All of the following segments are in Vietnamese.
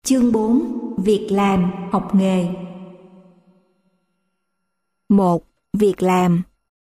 Chương 4. Việc làm, học nghề. 1. Việc làm.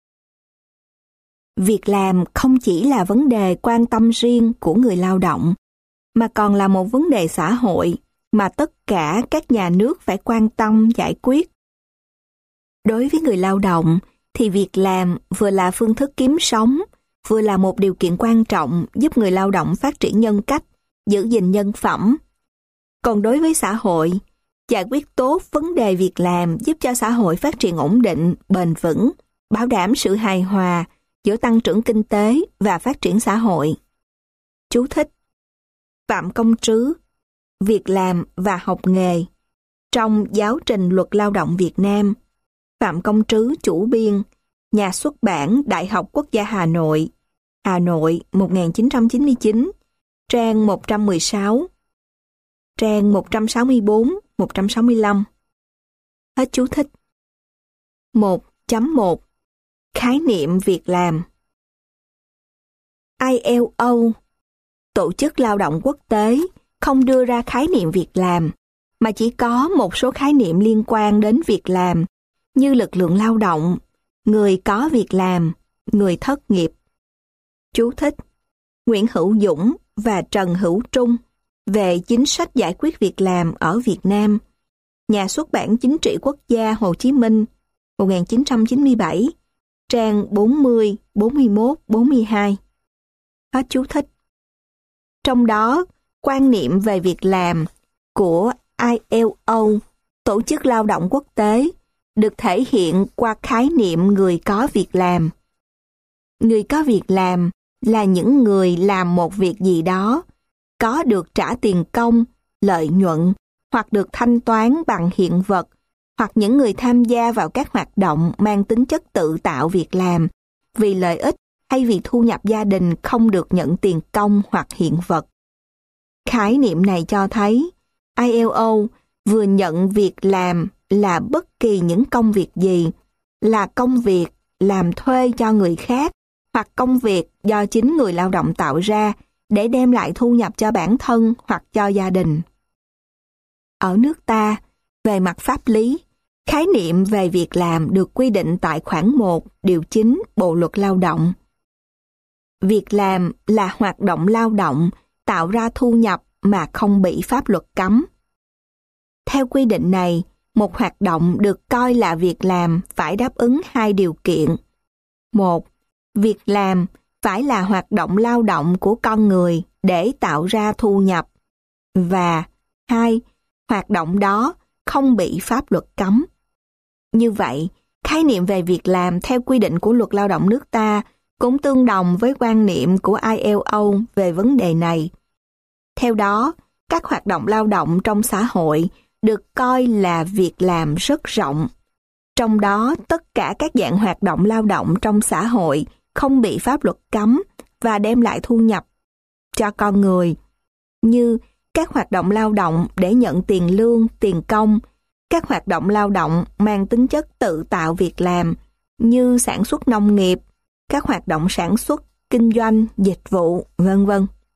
Việc làm không chỉ là vấn đề quan tâm riêng của người lao động, mà còn là một vấn đề xã hội mà tất cả các nhà nước phải quan tâm giải quyết. Đối với người lao động, thì việc làm vừa là phương thức kiếm sống, vừa là một điều kiện quan trọng giúp người lao động phát triển nhân cách, giữ gìn nhân phẩm. Còn đối với xã hội, giải quyết tốt vấn đề việc làm giúp cho xã hội phát triển ổn định, bền vững, bảo đảm sự hài hòa giữa tăng trưởng kinh tế và phát triển xã hội. Chú thích: Phạm Công Trứ, Việc làm và học nghề, trong Giáo trình Luật Lao động Việt Nam. Phạm Công Trứ chủ biên, Nhà xuất bản Đại học Quốc gia Hà Nội 1999, trang 116, trang 164-165. Hết chú thích. 1.1 Khái niệm việc làm. ILO, Tổ chức Lao động Quốc tế, không đưa ra khái niệm việc làm, mà chỉ có một số khái niệm liên quan đến việc làm, như lực lượng lao động, người có việc làm, người thất nghiệp. Chú thích: Nguyễn Hữu Dũng và Trần Hữu Trung về chính sách giải quyết việc làm ở Việt Nam. Nhà xuất bản Chính trị Quốc gia Hồ Chí Minh 1997, trang 40, 41, 42. Hết chú thích. Trong đó, quan niệm về việc làm của ILO, Tổ chức Lao động Quốc tế, được thể hiện qua khái niệm người có việc làm. Người có việc làm là những người làm một việc gì đó, có được trả tiền công, lợi nhuận, hoặc được thanh toán bằng hiện vật, hoặc những người tham gia vào các hoạt động mang tính chất tự tạo việc làm, vì lợi ích hay vì thu nhập gia đình không được nhận tiền công hoặc hiện vật. Khái niệm này cho thấy, ILO vừa nhận việc làm là bất kỳ những công việc gì, là công việc làm thuê cho người khác, hoặc công việc do chính người lao động tạo ra để đem lại thu nhập cho bản thân hoặc cho gia đình. Ở nước ta, về mặt pháp lý, khái niệm về việc làm được quy định tại khoản 1, điều 9 Bộ Luật Lao động. Việc làm là hoạt động lao động tạo ra thu nhập mà không bị pháp luật cấm. Theo quy định này, một hoạt động được coi là việc làm phải đáp ứng 2 điều kiện. 1. Việc làm phải là hoạt động lao động của con người để tạo ra thu nhập. Và 2. Hoạt động đó không bị pháp luật cấm. Như vậy, khái niệm về việc làm theo quy định của Luật Lao động nước ta cũng tương đồng với quan niệm của ILO về vấn đề này. Theo đó, các hoạt động lao động trong xã hội được coi là việc làm rất rộng. Trong đó, tất cả các dạng hoạt động lao động trong xã hội không bị pháp luật cấm và đem lại thu nhập cho con người, như các hoạt động lao động để nhận tiền lương, tiền công, các hoạt động lao động mang tính chất tự tạo việc làm, như sản xuất nông nghiệp, các hoạt động sản xuất, kinh doanh, dịch vụ, v.v.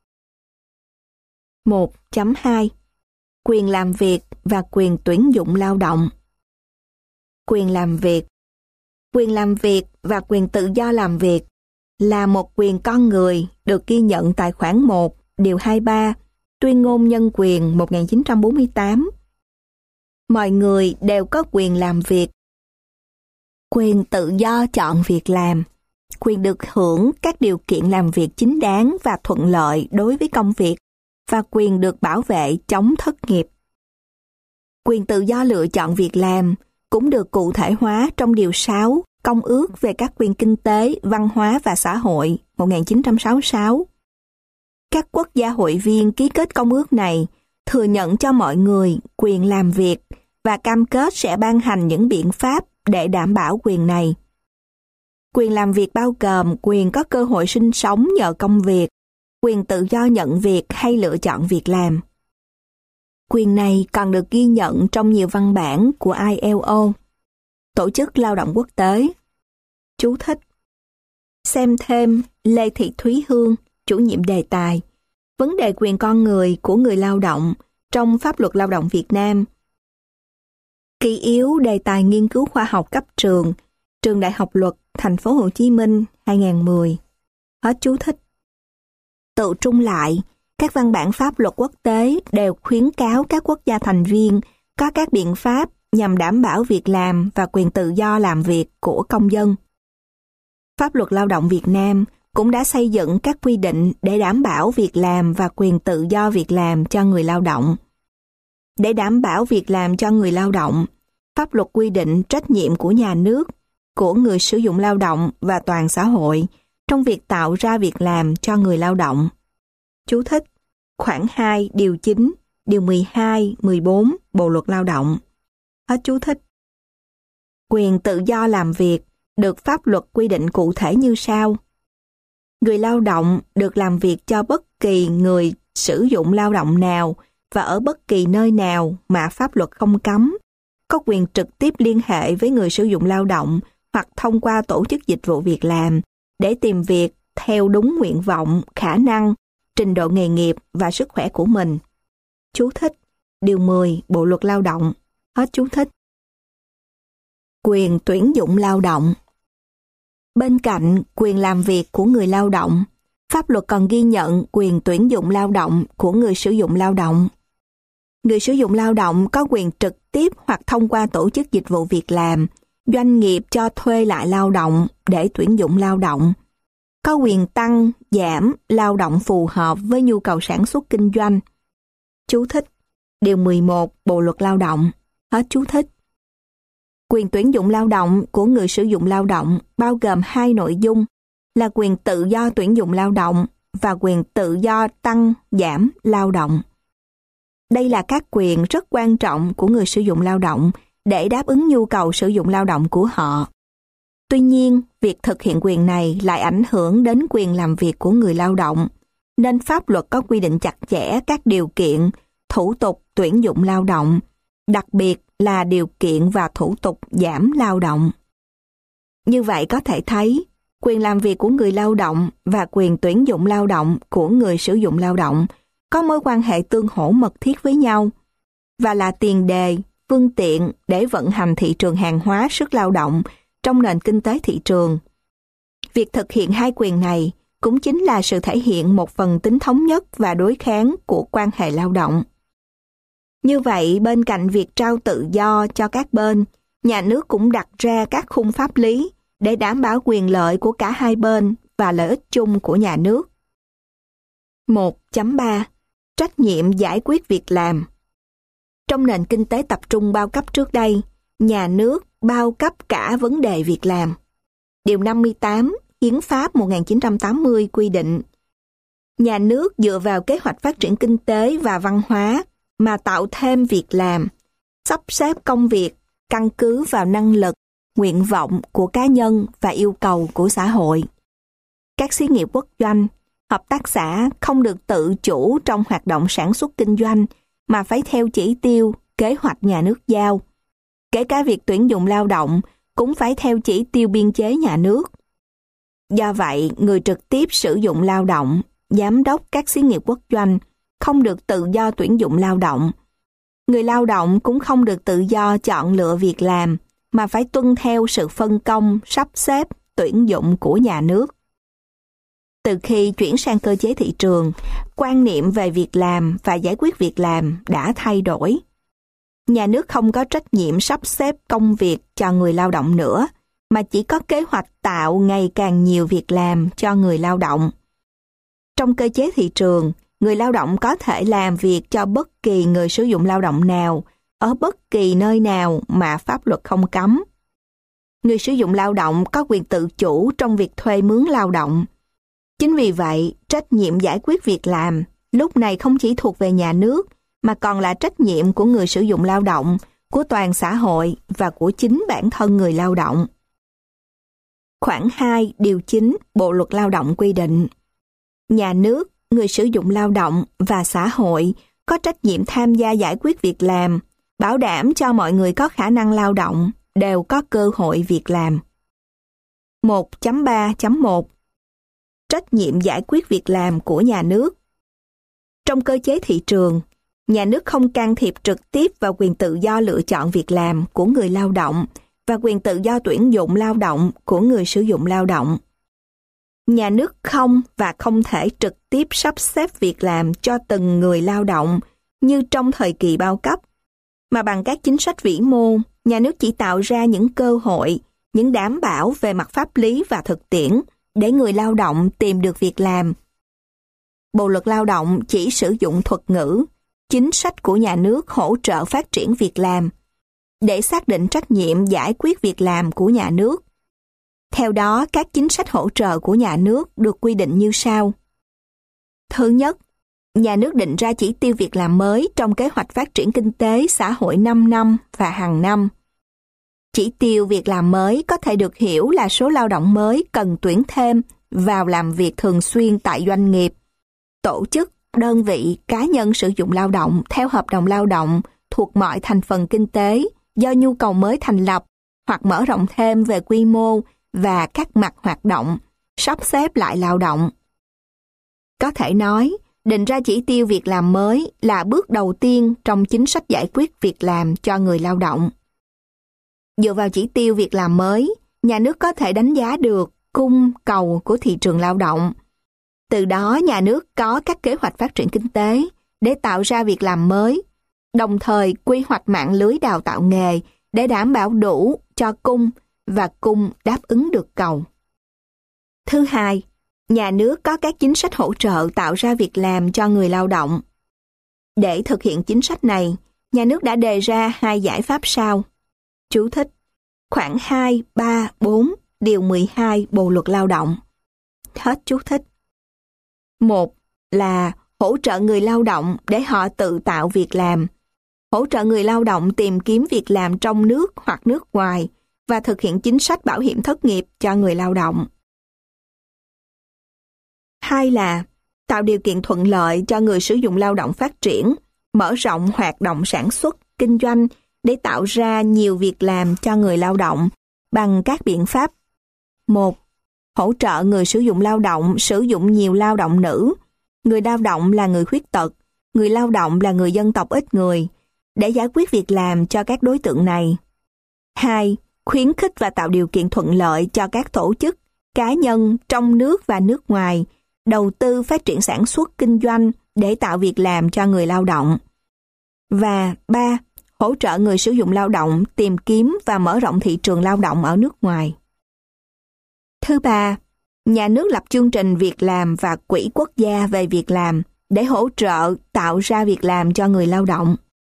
1.2 Quyền làm việc và quyền tuyển dụng lao động. Quyền làm việc. Quyền làm việc và quyền tự do làm việc là một quyền con người được ghi nhận tại khoản 1, điều 23, Tuyên ngôn Nhân quyền 1948. Mọi người đều có quyền làm việc. Quyền tự do chọn việc làm, quyền được hưởng các điều kiện làm việc chính đáng và thuận lợi đối với công việc, và quyền được bảo vệ chống thất nghiệp. Quyền tự do lựa chọn việc làm cũng được cụ thể hóa trong điều 6 Công ước về các quyền kinh tế, văn hóa và xã hội 1966. Các quốc gia hội viên ký kết công ước này thừa nhận cho mọi người quyền làm việc và cam kết sẽ ban hành những biện pháp để đảm bảo quyền này. Quyền làm việc bao gồm quyền có cơ hội sinh sống nhờ công việc, quyền tự do nhận việc hay lựa chọn việc làm. Quyền này còn được ghi nhận trong nhiều văn bản của ILO, Tổ chức Lao động Quốc tế. Chú thích: Xem thêm Lê Thị Thúy Hương, chủ nhiệm đề tài, vấn đề quyền con người của người lao động trong pháp luật lao động Việt Nam. Kỷ yếu đề tài nghiên cứu khoa học cấp trường, Trường Đại học Luật, Thành phố Hồ Chí Minh, 2010. Hết chú thích. Tự trung lại, các văn bản pháp luật quốc tế đều khuyến cáo các quốc gia thành viên có các biện pháp nhằm đảm bảo việc làm và quyền tự do làm việc của công dân. Pháp luật lao động Việt Nam cũng đã xây dựng các quy định để đảm bảo việc làm và quyền tự do việc làm cho người lao động. Để đảm bảo việc làm cho người lao động, pháp luật quy định trách nhiệm của nhà nước, của người sử dụng lao động và toàn xã hội trong việc tạo ra việc làm cho người lao động. Chú thích: khoản 2, điều 9, điều 12, 14 Bộ luật lao động. Hết chú thích. Quyền tự do làm việc được pháp luật quy định cụ thể như sau. Người lao động được làm việc cho bất kỳ người sử dụng lao động nào và ở bất kỳ nơi nào mà pháp luật không cấm, có quyền trực tiếp liên hệ với người sử dụng lao động hoặc thông qua tổ chức dịch vụ việc làm để tìm việc theo đúng nguyện vọng, khả năng, trình độ nghề nghiệp và sức khỏe của mình. Chú thích: điều 10 Bộ luật lao động. Hết chú thích. Quyền tuyển dụng lao động. Bên cạnh quyền làm việc của người lao động, pháp luật còn ghi nhận quyền tuyển dụng lao động của người sử dụng lao động. Người sử dụng lao động có quyền trực tiếp hoặc thông qua tổ chức dịch vụ việc làm, doanh nghiệp cho thuê lại lao động để tuyển dụng lao động. Có quyền tăng, giảm lao động phù hợp với nhu cầu sản xuất kinh doanh. Chú thích: điều 11 Bộ luật lao động. Hết chú thích. Quyền tuyển dụng lao động của người sử dụng lao động bao gồm hai nội dung là quyền tự do tuyển dụng lao động và quyền tự do tăng, giảm lao động. Đây là các quyền rất quan trọng của người sử dụng lao động để đáp ứng nhu cầu sử dụng lao động của họ. Tuy nhiên, việc thực hiện quyền này lại ảnh hưởng đến quyền làm việc của người lao động, nên pháp luật có quy định chặt chẽ các điều kiện, thủ tục tuyển dụng lao động, đặc biệt là điều kiện và thủ tục giảm lao động. Như vậy có thể thấy, quyền làm việc của người lao động và quyền tuyển dụng lao động của người sử dụng lao động có mối quan hệ tương hỗ mật thiết với nhau và là tiền đề, phương tiện để vận hành thị trường hàng hóa sức lao động trong nền kinh tế thị trường. Việc thực hiện hai quyền này cũng chính là sự thể hiện một phần tính thống nhất và đối kháng của quan hệ lao động. Như vậy, bên cạnh việc trao tự do cho các bên, nhà nước cũng đặt ra các khung pháp lý để đảm bảo quyền lợi của cả hai bên và lợi ích chung của nhà nước. 1.3 Trách nhiệm giải quyết việc làm. Trong nền kinh tế tập trung bao cấp trước đây, nhà nước bao cấp cả vấn đề việc làm. Điều 58 Hiến pháp 1980 quy định, nhà nước dựa vào kế hoạch phát triển kinh tế và văn hóa mà tạo thêm việc làm, sắp xếp công việc căn cứ vào năng lực, nguyện vọng của cá nhân và yêu cầu của xã hội. Các xí nghiệp quốc doanh, hợp tác xã không được tự chủ trong hoạt động sản xuất kinh doanh mà phải theo chỉ tiêu, kế hoạch nhà nước giao. Kể cả việc tuyển dụng lao động cũng phải theo chỉ tiêu biên chế nhà nước. Do vậy, người trực tiếp sử dụng lao động, giám đốc các xí nghiệp quốc doanh không được tự do tuyển dụng lao động. Người lao động cũng không được tự do chọn lựa việc làm, mà phải tuân theo sự phân công, sắp xếp, tuyển dụng của nhà nước. Từ khi chuyển sang cơ chế thị trường, quan niệm về việc làm và giải quyết việc làm đã thay đổi. Nhà nước không có trách nhiệm sắp xếp công việc cho người lao động nữa, mà chỉ có kế hoạch tạo ngày càng nhiều việc làm cho người lao động. Trong cơ chế thị trường, người lao động có thể làm việc cho bất kỳ người sử dụng lao động nào, ở bất kỳ nơi nào mà pháp luật không cấm. Người sử dụng lao động có quyền tự chủ trong việc thuê mướn lao động. Chính vì vậy, trách nhiệm giải quyết việc làm lúc này không chỉ thuộc về nhà nước, mà còn là trách nhiệm của người sử dụng lao động, của toàn xã hội và của chính bản thân người lao động. Khoản 2, điều 9 Bộ luật lao động quy định, nhà nước, người sử dụng lao động và xã hội có trách nhiệm tham gia giải quyết việc làm, bảo đảm cho mọi người có khả năng lao động đều có cơ hội việc làm. 1.3.1 Trách nhiệm giải quyết việc làm của nhà nước. Trong cơ chế thị trường, Nhà nước không can thiệp trực tiếp vào quyền tự do lựa chọn việc làm của người lao động và quyền tự do tuyển dụng lao động của người sử dụng lao động. Nhà nước không và không thể trực tiếp sắp xếp việc làm cho từng người lao động như trong thời kỳ bao cấp, mà bằng các chính sách vĩ mô, nhà nước chỉ tạo ra những cơ hội, những đảm bảo về mặt pháp lý và thực tiễn để người lao động tìm được việc làm. Bộ luật lao động chỉ sử dụng thuật ngữ, chính sách của nhà nước hỗ trợ phát triển việc làm, để xác định trách nhiệm giải quyết việc làm của nhà nước. Theo đó, các chính sách hỗ trợ của nhà nước được quy định như sau. Thứ nhất, nhà nước định ra chỉ tiêu việc làm mới trong kế hoạch phát triển kinh tế xã hội 5 năm và hàng năm. Chỉ tiêu việc làm mới có thể được hiểu là số lao động mới cần tuyển thêm vào làm việc thường xuyên tại doanh nghiệp, tổ chức, đơn vị, cá nhân sử dụng lao động theo hợp đồng lao động thuộc mọi thành phần kinh tế do nhu cầu mới thành lập hoặc mở rộng thêm về quy mô và các mặt hoạt động, sắp xếp lại lao động. Có thể nói, định ra chỉ tiêu việc làm mới là bước đầu tiên trong chính sách giải quyết việc làm cho người lao động. Dựa vào chỉ tiêu việc làm mới, nhà nước có thể đánh giá được cung cầu của thị trường lao động. Từ đó nhà nước có các kế hoạch phát triển kinh tế để tạo ra việc làm mới, đồng thời quy hoạch mạng lưới đào tạo nghề để đảm bảo đủ cho cung và cung đáp ứng được cầu. Thứ hai, nhà nước có các chính sách hỗ trợ tạo ra việc làm cho người lao động. Để thực hiện chính sách này, nhà nước đã đề ra 2 giải pháp sau. Chú thích: khoản 2, 3, 4, điều 12 Bộ luật lao động. Hết chú thích. 1 là hỗ trợ người lao động để họ tự tạo việc làm, hỗ trợ người lao động tìm kiếm việc làm trong nước hoặc nước ngoài và thực hiện chính sách bảo hiểm thất nghiệp cho người lao động. 2 là tạo điều kiện thuận lợi cho người sử dụng lao động phát triển, mở rộng hoạt động sản xuất, kinh doanh để tạo ra nhiều việc làm cho người lao động bằng các biện pháp. 1. Hỗ trợ người sử dụng lao động sử dụng nhiều lao động nữ, người lao động là người khuyết tật, người lao động là người dân tộc ít người, để giải quyết việc làm cho các đối tượng này. 2. Khuyến khích và tạo điều kiện thuận lợi cho các tổ chức, cá nhân trong nước và nước ngoài đầu tư phát triển sản xuất kinh doanh để tạo việc làm cho người lao động. Và 3. Hỗ trợ người sử dụng lao động tìm kiếm và mở rộng thị trường lao động ở nước ngoài. Thứ ba, nhà nước lập chương trình việc làm và quỹ quốc gia về việc làm để hỗ trợ tạo ra việc làm cho người lao động.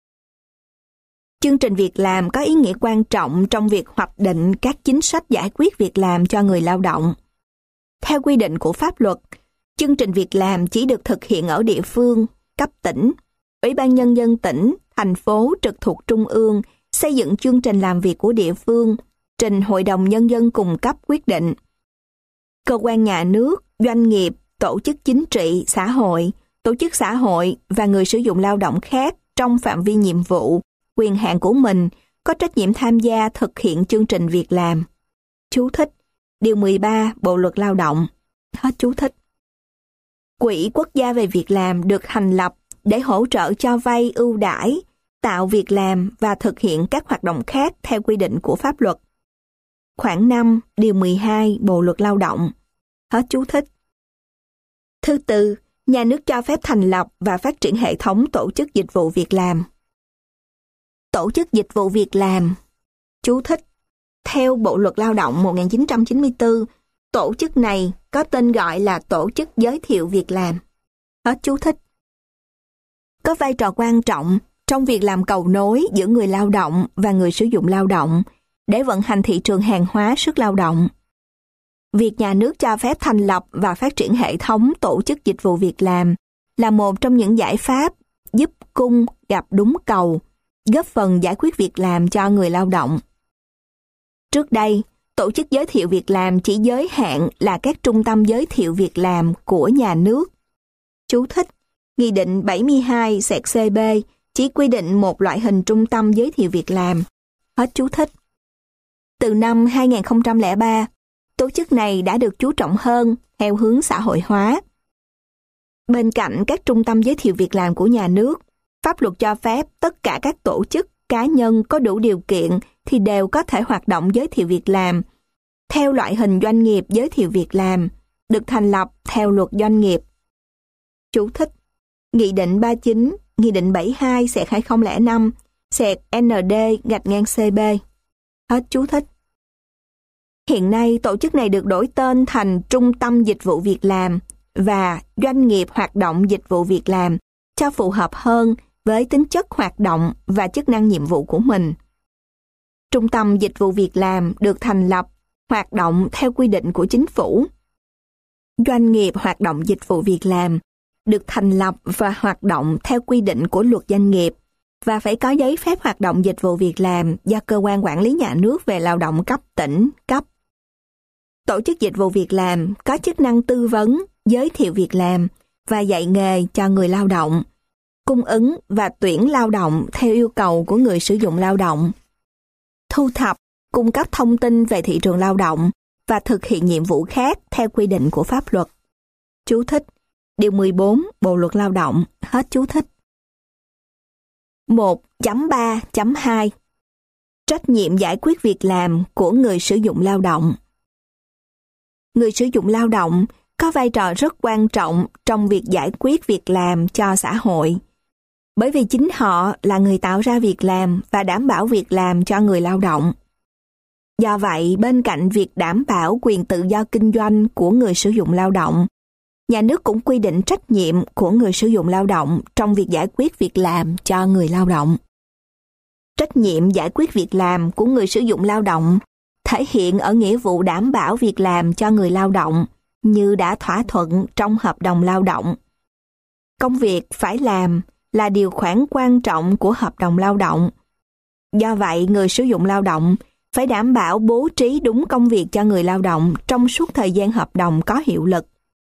Chương trình việc làm có ý nghĩa quan trọng trong việc hoạch định các chính sách giải quyết việc làm cho người lao động. Theo quy định của pháp luật, chương trình việc làm chỉ được thực hiện ở địa phương, cấp tỉnh, Ủy ban Nhân dân tỉnh, thành phố trực thuộc Trung ương xây dựng chương trình làm việc của địa phương, trình Hội đồng Nhân dân cung cấp quyết định. Cơ quan nhà nước, doanh nghiệp, tổ chức chính trị, xã hội, tổ chức xã hội và người sử dụng lao động khác trong phạm vi nhiệm vụ, quyền hạn của mình có trách nhiệm tham gia thực hiện chương trình việc làm. Chú thích: điều 13 Bộ luật lao động. Hết chú thích. Quỹ quốc gia về việc làm được thành lập để hỗ trợ cho vay ưu đãi, tạo việc làm và thực hiện các hoạt động khác theo quy định của pháp luật. Khoản 5, điều 12 Bộ luật lao động. Hết chú thích. Thứ tư, nhà nước cho phép thành lập và phát triển hệ thống tổ chức dịch vụ việc làm. Tổ chức dịch vụ việc làm. Chú thích. Theo Bộ luật lao động 1994, tổ chức này có tên gọi là Tổ chức Giới thiệu Việc làm. Hết chú thích. Có vai trò quan trọng trong việc làm cầu nối giữa người lao động và người sử dụng lao động để vận hành thị trường hàng hóa sức lao động. Việc nhà nước cho phép thành lập và phát triển hệ thống tổ chức dịch vụ việc làm là một trong những giải pháp giúp cung gặp đúng cầu, góp phần giải quyết việc làm cho người lao động. Trước đây, tổ chức giới thiệu việc làm chỉ giới hạn là các trung tâm giới thiệu việc làm của nhà nước. Chú thích: Nghị định 72/CB chỉ quy định một loại hình trung tâm giới thiệu việc làm. Hết chú thích. Từ năm 2003, tổ chức này đã được chú trọng hơn theo hướng xã hội hóa. Bên cạnh các trung tâm giới thiệu việc làm của nhà nước, Pháp luật cho phép tất cả các tổ chức, cá nhân có đủ điều kiện thì đều có thể hoạt động giới thiệu việc làm theo loại hình doanh nghiệp giới thiệu việc làm, được thành lập theo luật doanh nghiệp. Chú thích: Nghị định 39, Nghị định 72/2005, ND-CB. Hết chú thích. Hiện nay, tổ chức này được đổi tên thành Trung tâm Dịch vụ Việc làm và Doanh nghiệp Hoạt động Dịch vụ Việc làm cho phù hợp hơn với tính chất hoạt động và chức năng nhiệm vụ của mình. Trung tâm Dịch vụ Việc làm được thành lập, hoạt động theo quy định của chính phủ. Doanh nghiệp Hoạt động Dịch vụ Việc làm được thành lập và hoạt động theo quy định của luật doanh nghiệp và phải có giấy phép hoạt động dịch vụ việc làm do cơ quan quản lý nhà nước về lao động cấp tỉnh cấp. Tổ chức dịch vụ việc làm có chức năng tư vấn, giới thiệu việc làm và dạy nghề cho người lao động, cung ứng và tuyển lao động theo yêu cầu của người sử dụng lao động, thu thập, cung cấp thông tin về thị trường lao động và thực hiện nhiệm vụ khác theo quy định của pháp luật. Chú thích: Điều 14 Bộ luật Lao động. Hết chú thích. 1.3.2 Trách nhiệm giải quyết việc làm của người sử dụng lao động. Người sử dụng lao động có vai trò rất quan trọng trong việc giải quyết việc làm cho xã hội, bởi vì chính họ là người tạo ra việc làm và đảm bảo việc làm cho người lao động. Do vậy, bên cạnh việc đảm bảo quyền tự do kinh doanh của người sử dụng lao động, nhà nước cũng quy định trách nhiệm của người sử dụng lao động trong việc giải quyết việc làm cho người lao động. Trách nhiệm giải quyết việc làm của người sử dụng lao động thể hiện ở nghĩa vụ đảm bảo việc làm cho người lao động như đã thỏa thuận trong hợp đồng lao động. Công việc phải làm là điều khoản quan trọng của hợp đồng lao động. Do vậy, người sử dụng lao động phải đảm bảo bố trí đúng công việc cho người lao động trong suốt thời gian hợp đồng có hiệu lực.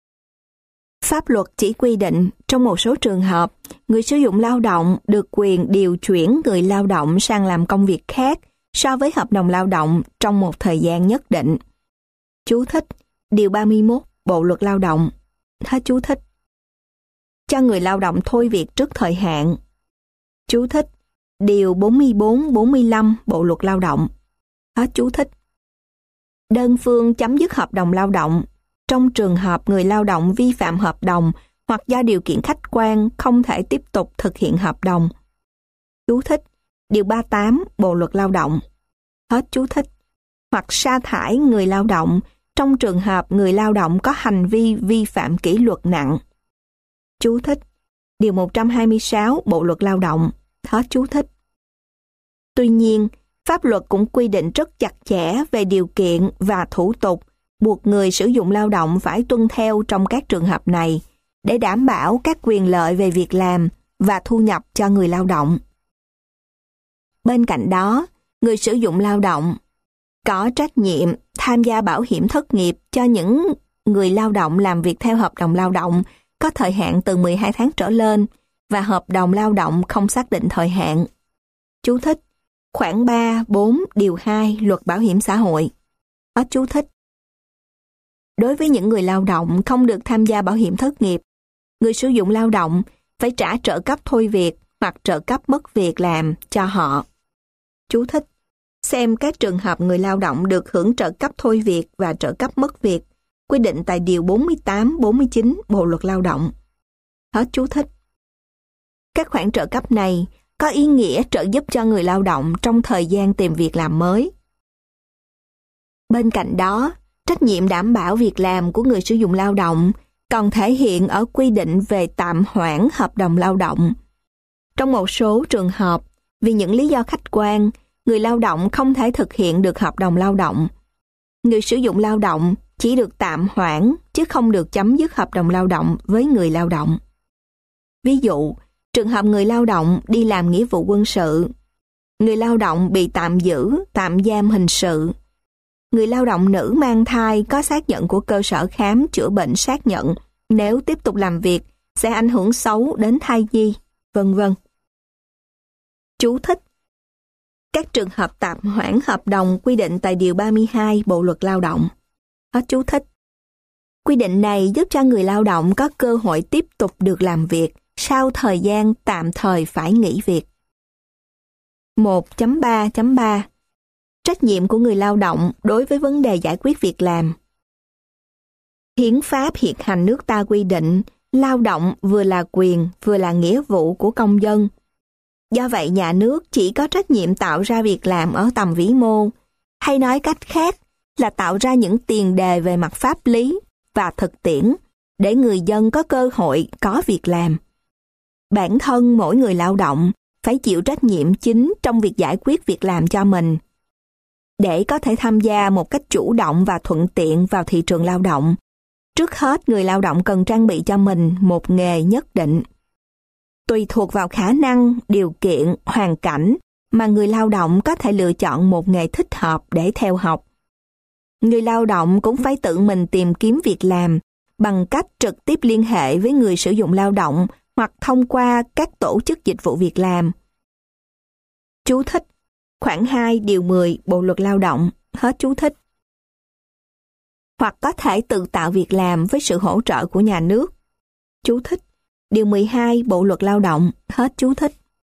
Pháp luật chỉ quy định trong một số trường hợp, người sử dụng lao động được quyền điều chuyển người lao động sang làm công việc khác so với hợp đồng lao động trong một thời gian nhất định. Chú thích: Điều 31 Bộ luật Lao động. Hết chú thích. Cho người lao động thôi việc trước thời hạn. Chú thích: Điều 44-45 Bộ luật Lao động. Hết chú thích. Đơn phương chấm dứt hợp đồng lao động trong trường hợp người lao động vi phạm hợp đồng hoặc do điều kiện khách quan không thể tiếp tục thực hiện hợp đồng. Chú thích: Điều 38 Bộ luật Lao động. Hết chú thích. Hoặc sa thải người lao động trong trường hợp người lao động có hành vi vi phạm kỷ luật nặng. Chú thích: Điều 126 Bộ luật Lao động. Hết chú thích. Tuy nhiên, pháp luật cũng quy định rất chặt chẽ về điều kiện và thủ tục buộc người sử dụng lao động phải tuân theo trong các trường hợp này để đảm bảo các quyền lợi về việc làm và thu nhập cho người lao động. Bên cạnh đó, người sử dụng lao động có trách nhiệm tham gia bảo hiểm thất nghiệp cho những người lao động làm việc theo hợp đồng lao động có thời hạn từ 12 tháng trở lên và hợp đồng lao động không xác định thời hạn. Chú thích: Khoản 3, 4, điều 2 Luật Bảo hiểm xã hội. Hết chú thích. Đối với những người lao động không được tham gia bảo hiểm thất nghiệp, người sử dụng lao động phải trả trợ cấp thôi việc hoặc trợ cấp mất việc làm cho họ. Chú thích: Xem các trường hợp người lao động được hưởng trợ cấp thôi việc và trợ cấp mất việc, quy định tại Điều 48-49 Bộ luật Lao động. Hết chú thích. Các khoản trợ cấp này có ý nghĩa trợ giúp cho người lao động trong thời gian tìm việc làm mới. Bên cạnh đó, trách nhiệm đảm bảo việc làm của người sử dụng lao động còn thể hiện ở quy định về tạm hoãn hợp đồng lao động. Trong một số trường hợp, vì những lý do khách quan, người lao động không thể thực hiện được hợp đồng lao động. Người sử dụng lao động chỉ được tạm hoãn chứ không được chấm dứt hợp đồng lao động với người lao động. Ví dụ, trường hợp người lao động đi làm nghĩa vụ quân sự, người lao động bị tạm giữ, tạm giam hình sự, người lao động nữ mang thai có xác nhận của cơ sở khám chữa bệnh xác nhận nếu tiếp tục làm việc sẽ ảnh hưởng xấu đến thai nhi, vân vân. Chú thích: Các trường hợp tạm hoãn hợp đồng quy định tại Điều 32 Bộ luật Lao động. Hết chú thích. Quy định này giúp cho người lao động có cơ hội tiếp tục được làm việc sau thời gian tạm thời phải nghỉ việc. 1.3.3 Trách nhiệm của người lao động đối với vấn đề giải quyết việc làm. Hiến pháp hiện hành nước ta quy định lao động vừa là quyền vừa là nghĩa vụ của công dân. Do vậy nhà nước chỉ có trách nhiệm tạo ra việc làm ở tầm vĩ mô, hay nói cách khác là tạo ra những tiền đề về mặt pháp lý và thực tiễn để người dân có cơ hội có việc làm. Bản thân mỗi người lao động phải chịu trách nhiệm chính trong việc giải quyết việc làm cho mình. Để có thể tham gia một cách chủ động và thuận tiện vào thị trường lao động, trước hết người lao động cần trang bị cho mình một nghề nhất định. Tùy thuộc vào khả năng, điều kiện, hoàn cảnh mà người lao động có thể lựa chọn một nghề thích hợp để theo học. Người lao động cũng phải tự mình tìm kiếm việc làm bằng cách trực tiếp liên hệ với người sử dụng lao động hoặc thông qua các tổ chức dịch vụ việc làm. Chú thích: Khoản 2 điều 10 Bộ luật Lao động, hết chú thích. Hoặc có thể tự tạo việc làm với sự hỗ trợ của nhà nước. Chú thích: Điều 12 Bộ luật Lao động, hết chú thích.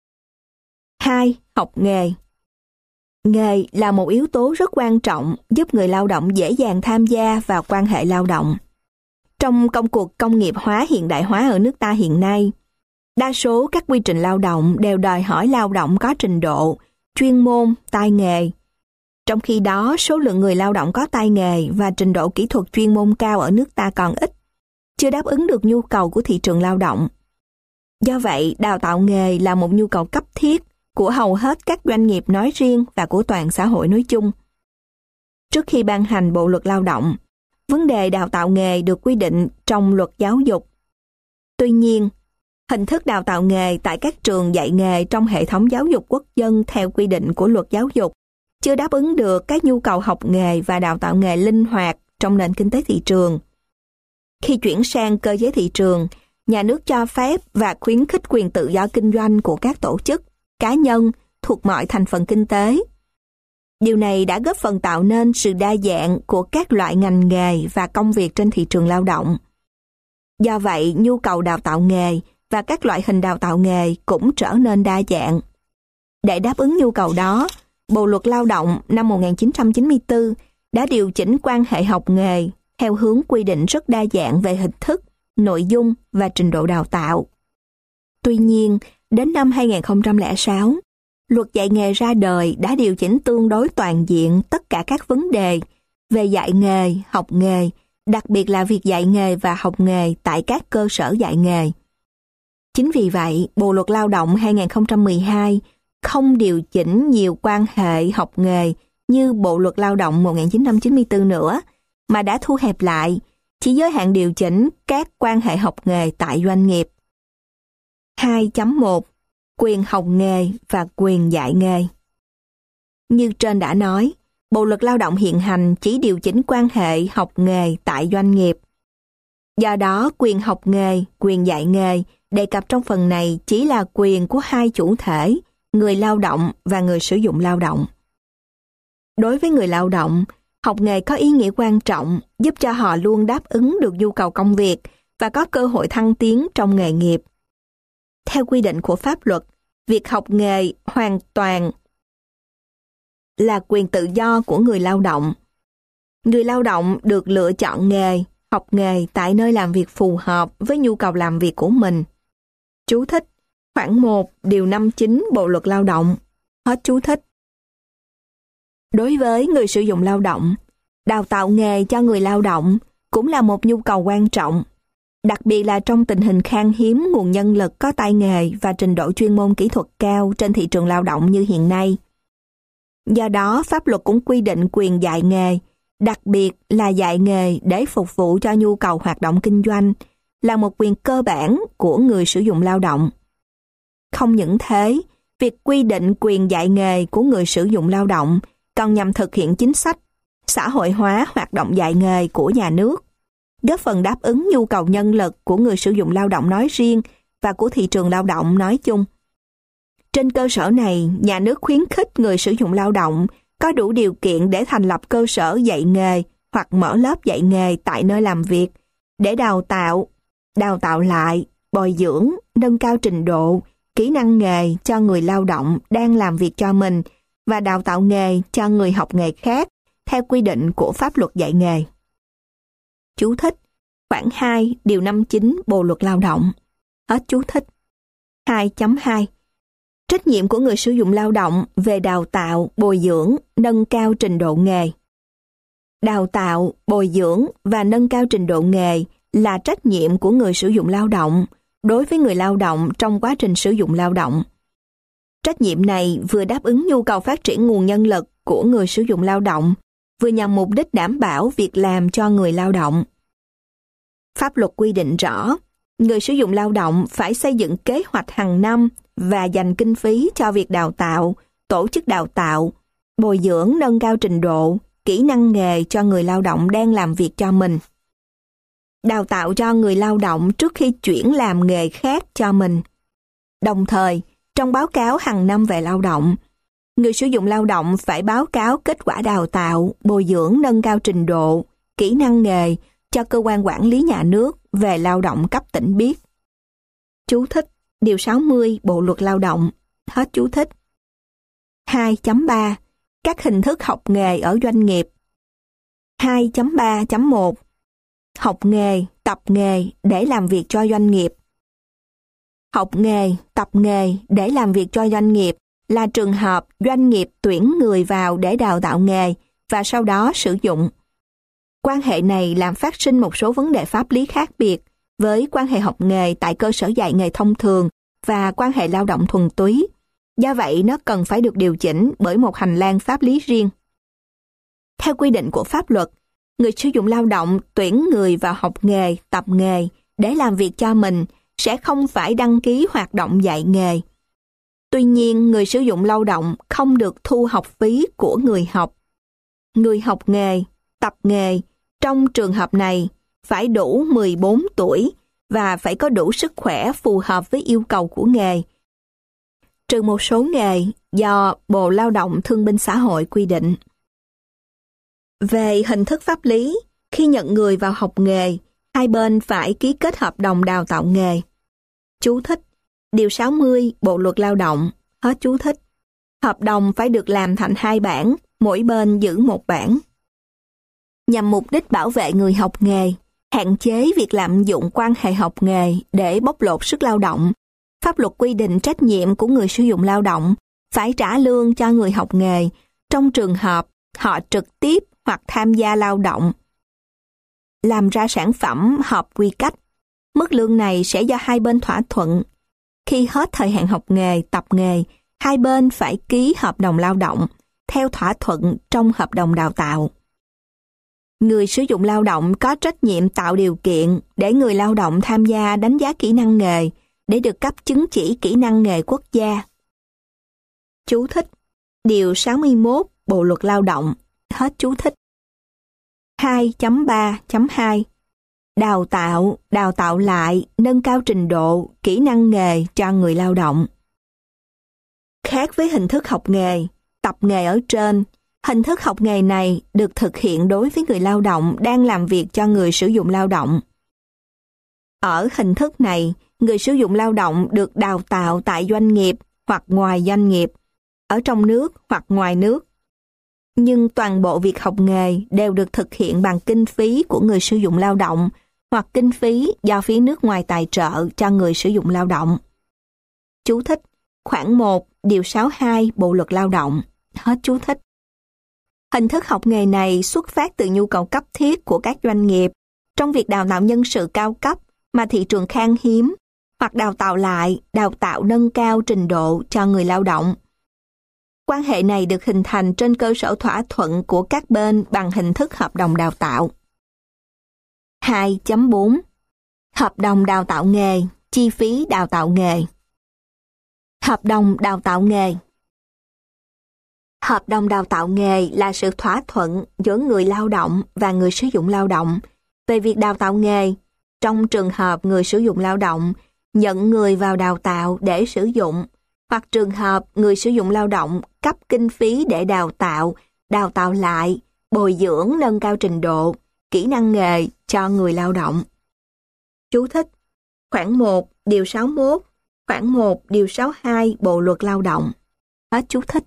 2. Học nghề. Nghề là một yếu tố rất quan trọng giúp người lao động dễ dàng tham gia vào quan hệ lao động. Trong công cuộc công nghiệp hóa hiện đại hóa ở nước ta hiện nay, đa số các quy trình lao động đều đòi hỏi lao động có trình độ, chuyên môn, tay nghề. Trong khi đó, số lượng người lao động có tay nghề và trình độ kỹ thuật chuyên môn cao ở nước ta còn ít, chưa đáp ứng được nhu cầu của thị trường lao động. Do vậy, đào tạo nghề là một nhu cầu cấp thiết của hầu hết các doanh nghiệp nói riêng và của toàn xã hội nói chung. Trước khi ban hành Bộ luật Lao động, vấn đề đào tạo nghề được quy định trong Luật Giáo dục. Tuy nhiên, hình thức đào tạo nghề tại các trường dạy nghề trong hệ thống giáo dục quốc dân theo quy định của Luật Giáo dục chưa đáp ứng được các nhu cầu học nghề và đào tạo nghề linh hoạt trong nền kinh tế thị trường. Khi chuyển sang cơ chế thị trường, nhà nước cho phép và khuyến khích quyền tự do kinh doanh của các tổ chức, cá nhân thuộc mọi thành phần kinh tế. Điều này đã góp phần tạo nên sự đa dạng của các loại ngành nghề và công việc trên thị trường lao động. Do vậy, nhu cầu đào tạo nghề và các loại hình đào tạo nghề cũng trở nên đa dạng. Để đáp ứng nhu cầu đó, Bộ luật Lao động năm 1994 đã điều chỉnh quan hệ học nghề theo hướng quy định rất đa dạng về hình thức, nội dung và trình độ đào tạo. Tuy nhiên, đến năm 2006, Luật dạy nghề ra đời đã điều chỉnh tương đối toàn diện tất cả các vấn đề về dạy nghề, học nghề, đặc biệt là việc dạy nghề và học nghề tại các cơ sở dạy nghề. Chính vì vậy, Bộ luật Lao động 2012 không điều chỉnh nhiều quan hệ học nghề như Bộ luật Lao động 1994 nữa, mà đã thu hẹp lại, chỉ giới hạn điều chỉnh các quan hệ học nghề tại doanh nghiệp. 2.1 Quyền học nghề và quyền dạy nghề. Như trên đã nói, Bộ luật Lao động hiện hành chỉ điều chỉnh quan hệ học nghề tại doanh nghiệp. Do đó, quyền học nghề, quyền dạy nghề đề cập trong phần này chỉ là quyền của hai chủ thể, người lao động và người sử dụng lao động. Đối với người lao động, học nghề có ý nghĩa quan trọng giúp cho họ luôn đáp ứng được nhu cầu công việc và có cơ hội thăng tiến trong nghề nghiệp. Theo quy định của pháp luật, việc học nghề hoàn toàn là quyền tự do của người lao động. Người lao động được lựa chọn nghề, học nghề tại nơi làm việc phù hợp với nhu cầu làm việc của mình. Chú thích: Khoản 1 điều 59 Bộ luật Lao động, hết chú thích. Đối với người sử dụng lao động, đào tạo nghề cho người lao động cũng là một nhu cầu quan trọng, đặc biệt là trong tình hình khan hiếm nguồn nhân lực có tay nghề và trình độ chuyên môn kỹ thuật cao trên thị trường lao động như hiện nay. Do đó, pháp luật cũng quy định quyền dạy nghề, đặc biệt là dạy nghề để phục vụ cho nhu cầu hoạt động kinh doanh, là một quyền cơ bản của người sử dụng lao động. Không những thế, việc quy định quyền dạy nghề của người sử dụng lao động còn nhằm thực hiện chính sách xã hội hóa hoạt động dạy nghề của nhà nước, góp phần đáp ứng nhu cầu nhân lực của người sử dụng lao động nói riêng và của thị trường lao động nói chung. Trên cơ sở này, nhà nước khuyến khích người sử dụng lao động có đủ điều kiện để thành lập cơ sở dạy nghề hoặc mở lớp dạy nghề tại nơi làm việc để đào tạo lại bồi dưỡng, nâng cao trình độ, kỹ năng nghề cho người lao động đang làm việc cho mình và đào tạo nghề cho người học nghề khác theo quy định của pháp luật dạy nghề. Chú thích: Khoản 2, điều 59 Bộ luật Lao động. Hết chú thích. 2.2 Trách nhiệm của người sử dụng lao động về đào tạo, bồi dưỡng, nâng cao trình độ nghề. Đào tạo, bồi dưỡng và nâng cao trình độ nghề là trách nhiệm của người sử dụng lao động đối với người lao động trong quá trình sử dụng lao động. Trách nhiệm này vừa đáp ứng nhu cầu phát triển nguồn nhân lực của người sử dụng lao động, vừa nhằm mục đích đảm bảo việc làm cho người lao động. Pháp luật quy định rõ, người sử dụng lao động phải xây dựng kế hoạch hàng năm và dành kinh phí cho việc đào tạo, tổ chức đào tạo, bồi dưỡng nâng cao trình độ, kỹ năng nghề cho người lao động đang làm việc cho mình. Đào tạo cho người lao động trước khi chuyển làm nghề khác cho mình. Đồng thời, trong báo cáo hàng năm về lao động, người sử dụng lao động phải báo cáo kết quả đào tạo, bồi dưỡng nâng cao trình độ, kỹ năng nghề cho cơ quan quản lý nhà nước về lao động cấp tỉnh biết. Chú thích: Điều 60 Bộ luật Lao động. Hết chú thích. 2.3 Các hình thức học nghề ở doanh nghiệp. 2.3.1 Học nghề, tập nghề để làm việc cho doanh nghiệp. Học nghề, tập nghề để làm việc cho doanh nghiệp là trường hợp doanh nghiệp tuyển người vào để đào tạo nghề và sau đó sử dụng. Quan hệ này làm phát sinh một số vấn đề pháp lý khác biệt với quan hệ học nghề tại cơ sở dạy nghề thông thường và quan hệ lao động thuần túy. Do vậy, nó cần phải được điều chỉnh bởi một hành lang pháp lý riêng. Theo quy định của pháp luật, người sử dụng lao động tuyển người vào học nghề, tập nghề để làm việc cho mình sẽ không phải đăng ký hoạt động dạy nghề. Tuy nhiên, người sử dụng lao động không được thu học phí của người học. Người học nghề, tập nghề trong trường hợp này phải đủ 14 tuổi và phải có đủ sức khỏe phù hợp với yêu cầu của nghề, trừ một số nghề do Bộ Lao động Thương binh Xã hội quy định. Về hình thức pháp lý, khi nhận người vào học nghề, hai bên phải ký kết hợp đồng đào tạo nghề. Chú thích: Điều 60 Bộ luật Lao động. Hết chú thích. Hợp đồng phải được làm thành 2 bản, mỗi bên giữ 1 bản. Nhằm mục đích bảo vệ người học nghề, hạn chế việc lạm dụng quan hệ học nghề để bóc lột sức lao động, pháp luật quy định trách nhiệm của người sử dụng lao động phải trả lương cho người học nghề trong trường hợp họ trực tiếp hoặc tham gia lao động, làm ra sản phẩm hợp quy cách. Mức lương này sẽ do hai bên thỏa thuận. Khi hết thời hạn học nghề, tập nghề, hai bên phải ký hợp đồng lao động theo thỏa thuận trong hợp đồng đào tạo. Người sử dụng lao động có trách nhiệm tạo điều kiện để người lao động tham gia đánh giá kỹ năng nghề để được cấp chứng chỉ kỹ năng nghề quốc gia. Chú thích: Điều 61 Bộ luật Lao động. Hết chú thích. 2.3.2 Đào tạo lại, nâng cao trình độ, kỹ năng nghề cho người lao động. Khác với hình thức học nghề, tập nghề ở trên, hình thức học nghề này được thực hiện đối với người lao động đang làm việc cho người sử dụng lao động. Ở hình thức này, người sử dụng lao động được đào tạo tại doanh nghiệp hoặc ngoài doanh nghiệp, ở trong nước hoặc ngoài nước. Nhưng toàn bộ việc học nghề đều được thực hiện bằng kinh phí của người sử dụng lao động hoặc kinh phí do phía nước ngoài tài trợ cho người sử dụng lao động. Chú thích: Khoản 1, điều 62 Bộ luật Lao động. Hết chú thích. Hình thức học nghề này xuất phát từ nhu cầu cấp thiết của các doanh nghiệp trong việc đào tạo nhân sự cao cấp mà thị trường khan hiếm, hoặc đào tạo nâng cao trình độ cho người lao động. Quan hệ này được hình thành trên cơ sở thỏa thuận của các bên bằng hình thức hợp đồng đào tạo. 2.4 Hợp đồng đào tạo nghề, chi phí đào tạo nghề. Hợp đồng đào tạo nghề. Hợp đồng đào tạo nghề là sự thỏa thuận giữa người lao động và người sử dụng lao động về việc đào tạo nghề. Trong trường hợp người sử dụng lao động nhận người vào đào tạo để sử dụng, hoặc trường hợp người sử dụng lao động cấp kinh phí để đào tạo lại, bồi dưỡng nâng cao trình độ, kỹ năng nghề cho người lao động. Chú thích: Khoản 1, điều 61, khoản 1, điều 62 Bộ luật Lao động. Hết chú thích.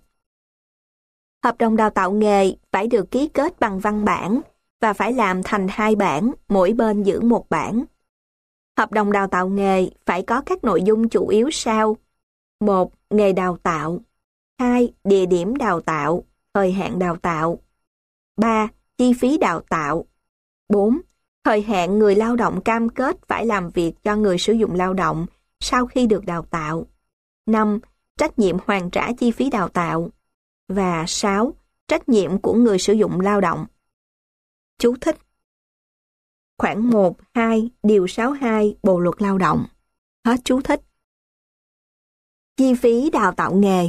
Hợp đồng đào tạo nghề phải được ký kết bằng văn bản và phải làm thành 2 bản, mỗi bên giữ 1 bản. Hợp đồng đào tạo nghề phải có các nội dung chủ yếu sau: 1. Nghề đào tạo. 2. Địa điểm đào tạo, thời hạn đào tạo. 3. Chi phí đào tạo. 4. Thời hạn người lao động cam kết phải làm việc cho người sử dụng lao động sau khi được đào tạo. 5. Trách nhiệm hoàn trả chi phí đào tạo. Và 6. Trách nhiệm của người sử dụng lao động. Chú thích. Khoản 1, 2, điều 62 Bộ luật Lao động. Hết chú thích. Chi phí đào tạo nghề.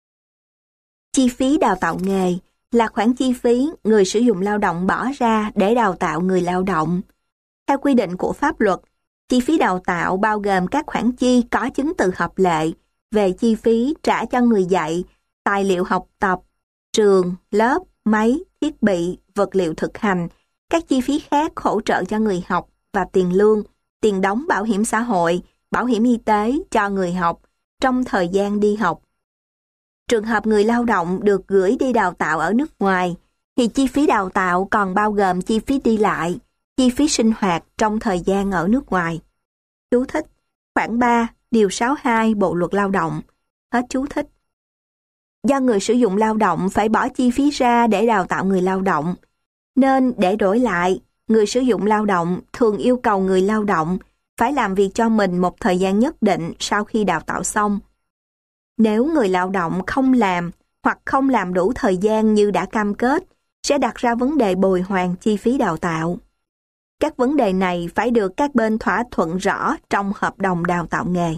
Chi phí đào tạo nghề là khoản chi phí người sử dụng lao động bỏ ra để đào tạo người lao động. Theo quy định của pháp luật, chi phí đào tạo bao gồm các khoản chi có chứng từ hợp lệ về chi phí trả cho người dạy, tài liệu học tập, trường, lớp, máy, thiết bị, vật liệu thực hành, các chi phí khác hỗ trợ cho người học và tiền lương, tiền đóng bảo hiểm xã hội, bảo hiểm y tế cho người học trong thời gian đi học. Trường hợp người lao động được gửi đi đào tạo ở nước ngoài, thì chi phí đào tạo còn bao gồm chi phí đi lại, chi phí sinh hoạt trong thời gian ở nước ngoài. Chú thích. Khoản 3, điều 62 Bộ luật Lao động. Hết chú thích. Do người sử dụng lao động phải bỏ chi phí ra để đào tạo người lao động, nên để đổi lại, người sử dụng lao động thường yêu cầu người lao động phải làm việc cho mình một thời gian nhất định sau khi đào tạo xong. Nếu người lao động không làm hoặc không làm đủ thời gian như đã cam kết, sẽ đặt ra vấn đề bồi hoàn chi phí đào tạo. Các vấn đề này phải được các bên thỏa thuận rõ trong hợp đồng đào tạo nghề.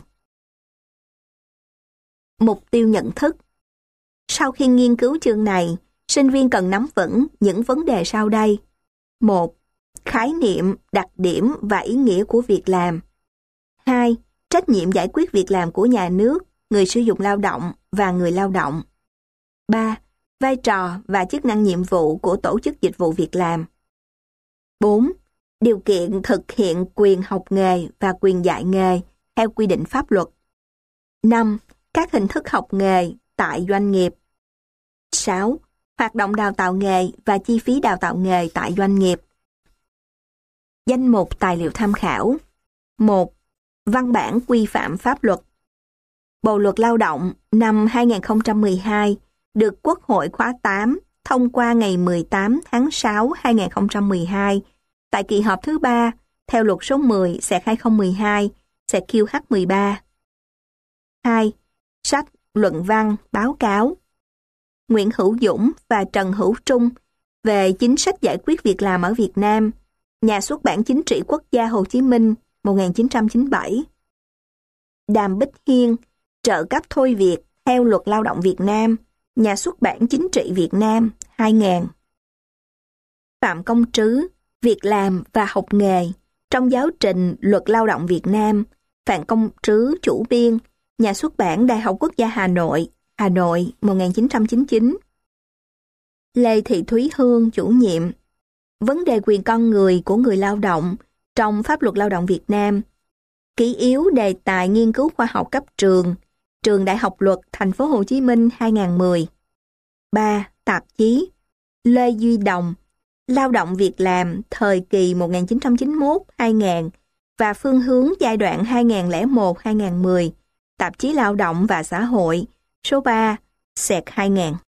Mục tiêu nhận thức. Sau khi nghiên cứu chương này, sinh viên cần nắm vững những vấn đề sau đây. 1. Khái niệm, đặc điểm và ý nghĩa của việc làm. 2. Trách nhiệm giải quyết việc làm của nhà nước, người sử dụng lao động và người lao động. 3. Vai trò và chức năng nhiệm vụ của tổ chức dịch vụ việc làm. 4. Điều kiện thực hiện quyền học nghề và quyền dạy nghề theo quy định pháp luật. 5. Các hình thức học nghề tại doanh nghiệp. 6. Hoạt động đào tạo nghề và chi phí đào tạo nghề tại doanh nghiệp. Danh mục tài liệu tham khảo. 1. Văn bản quy phạm pháp luật. Bộ luật Lao động năm 2012 được Quốc hội khóa 8 thông qua ngày 18 tháng 6 2012 tại kỳ họp thứ 3 theo luật số 10/2012 QH13. 2. Sách, luận văn, báo cáo. Nguyễn Hữu Dũng và Trần Hữu Trung về chính sách giải quyết việc làm ở Việt Nam, Nhà xuất bản Chính trị Quốc gia Hồ Chí Minh 1997. Đàm Bích Hiên, trợ cấp thôi việc theo luật lao động Việt Nam, Nhà xuất bản Chính trị Việt Nam 2000. Phạm Công Trứ, việc làm và học nghề trong giáo trình luật lao động Việt Nam, Phạm Công Trứ chủ biên, Nhà xuất bản Đại học Quốc gia Hà Nội 1999. Lê Thị Thúy Hương chủ nhiệm, vấn đề quyền con người của người lao động trong pháp luật lao động Việt Nam, kỷ yếu đề tài nghiên cứu khoa học cấp trường, Trường Đại học Luật Thành phố Hồ Chí Minh 2010. 3. Tạp chí Lê Duy Đồng, lao động việc làm thời kỳ 1991-2000 và phương hướng giai đoạn 2001-2010, Tạp chí Lao động và Xã hội số 3, /2000.